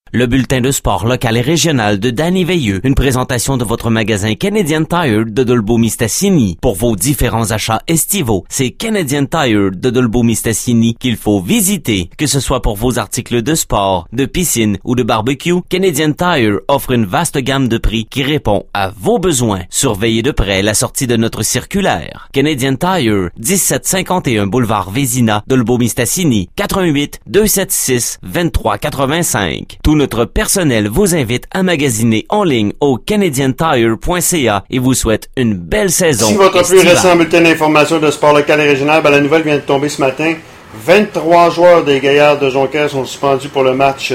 Le bulletin de sport local et régional de Danny Veilleux. Une présentation de votre magasin Canadian Tire de Dolbeau-Mistassini. Pour vos différents achats estivaux, c'est Canadian Tire de Dolbeau-Mistassini qu'il faut visiter. Que ce soit pour vos articles de sport, de piscine ou de barbecue, Canadian Tire offre une vaste gamme de prix qui répond à vos besoins. Surveillez de près la sortie de notre circulaire. Canadian Tire, 1751 boulevard Vézina, Dolbeau-Mistassini, 88 276 2385. Tout notre personnel vous invite à magasiner en ligne au canadiantire.ca et vous souhaite une belle saison. Si votre plus récent bulletin d'information de sport local et régional, la nouvelle vient de tomber ce matin. 23 joueurs des Gaillards de Jonquière sont suspendus pour le match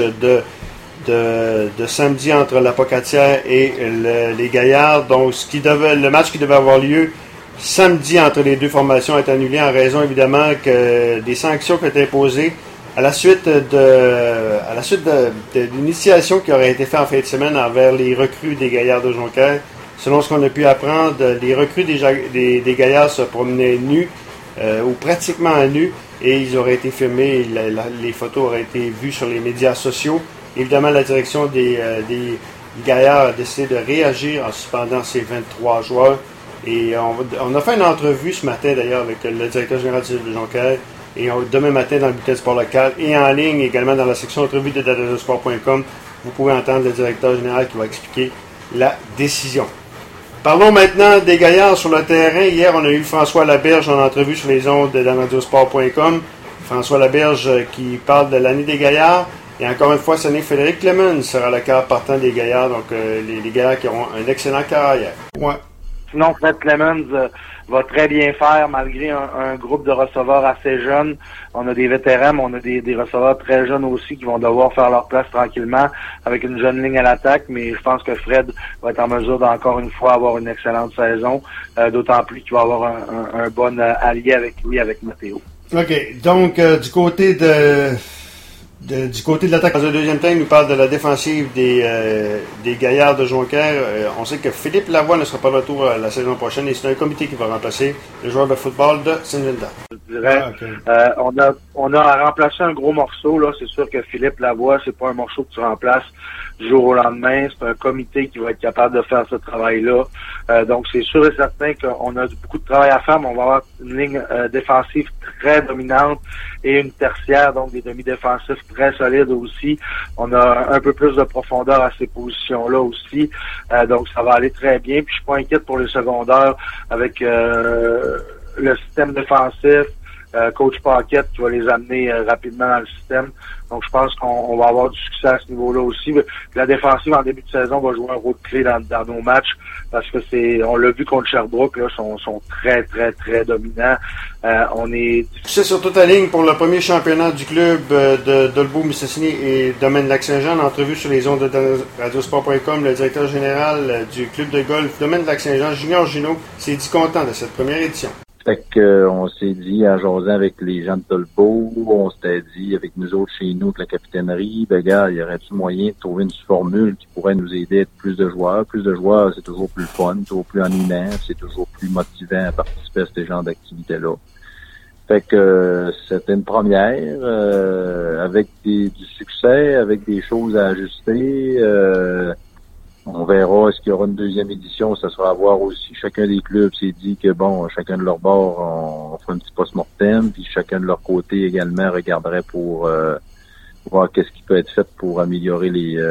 de samedi entre la Pocatière et les Gaillards. Donc, le match qui devait avoir lieu samedi entre les deux formations est annulé en raison évidemment que des sanctions qui ont été imposées à la suite de l'initiation qui aurait été faite en fin de semaine envers les recrues des Gaillards de Jonquière. Selon ce qu'on a pu apprendre, les recrues des Gaillards se promenaient nus ou pratiquement nus et ils auraient été filmés, les photos auraient été vues sur les médias sociaux. Évidemment, la direction des Gaillards a décidé de réagir en suspendant ces 23 joueurs. Et on a fait une entrevue ce matin d'ailleurs avec le directeur général de Jonquière. Et demain matin dans le bulletin de sport local et en ligne également dans la section entrevue de dadasport.com, vous pouvez entendre le directeur général qui va expliquer la décision. Parlons maintenant des Gaillards sur le terrain. Hier, on a eu François Laberge en entrevue sur les ondes de dadasport.com. François Laberge qui parle de l'année des Gaillards. Et encore une fois, ce n'est Frédéric Clemens sera le quart partant des Gaillards. Donc, les Gaillards qui auront un excellent carrière. Ouais. Sinon, Fred Clemens va très bien faire malgré un groupe de receveurs assez jeunes. On a des vétérans, mais on a des receveurs très jeunes aussi qui vont devoir faire leur place tranquillement avec une jeune ligne à l'attaque. Mais je pense que Fred va être en mesure d'encore une fois avoir une excellente saison, d'autant plus qu'il va avoir un bon allié avec lui, avec Matteo. OK. Donc, du côté de l'attaque, dans un deuxième temps, il nous parle de la défensive des Gaillards de Jonquière. On sait que Philippe Lavoie ne sera pas de retour la saison prochaine et c'est un comité qui va remplacer le joueur de football de Saint-Gilda. Je dirais, on a à remplacer un gros morceau. Là, c'est sûr que Philippe Lavoie, c'est pas un morceau que tu remplaces du jour au lendemain. C'est un comité qui va être capable de faire ce travail-là. Donc, c'est sûr et certain qu'on a beaucoup de travail à faire, mais on va avoir une ligne défensive très dominante et une tertiaire, donc des demi-défensifs très solides aussi. On a un peu plus de profondeur à ces positions-là aussi. Donc, ça va aller très bien. Puis, je suis pas inquiète pour les secondaires avec le système défensif. Coach Paquette qui va les amener rapidement dans le système. Donc, je pense qu'on va avoir du succès à ce niveau-là aussi. La défensive, en début de saison, va jouer un rôle clé dans nos matchs parce que on l'a vu contre Sherbrooke, là, sont très, très, très dominants. C'est sur toute la ligne pour le premier championnat du club de Dolbeau-Mistassini et Domaine-Lac-Saint-Jean. En entrevue sur les ondes de radiosport.com, le directeur général du club de golf Domaine-Lac-Saint-Jean, Junior Gino, s'est dit content de cette première édition. Fait que on s'est dit en jasant avec les gens de Dolbeau, on s'était dit avec nous autres chez nous, avec la capitainerie, gars, il y aurait-tu moyen de trouver une formule qui pourrait nous aider à être plus de joueurs. Plus de joueurs, c'est toujours plus fun, toujours plus animant, c'est toujours plus motivant à participer à ce genre d'activité-là. Fait que c'était une première, avec du succès, avec des choses à ajuster. On verra est-ce qu'il y aura une deuxième édition. Ça sera à voir aussi. Chacun des clubs s'est dit que chacun de leur bord, on fera un petit post-mortem, puis chacun de leur côté également regarderait pour voir qu'est-ce qui peut être fait pour améliorer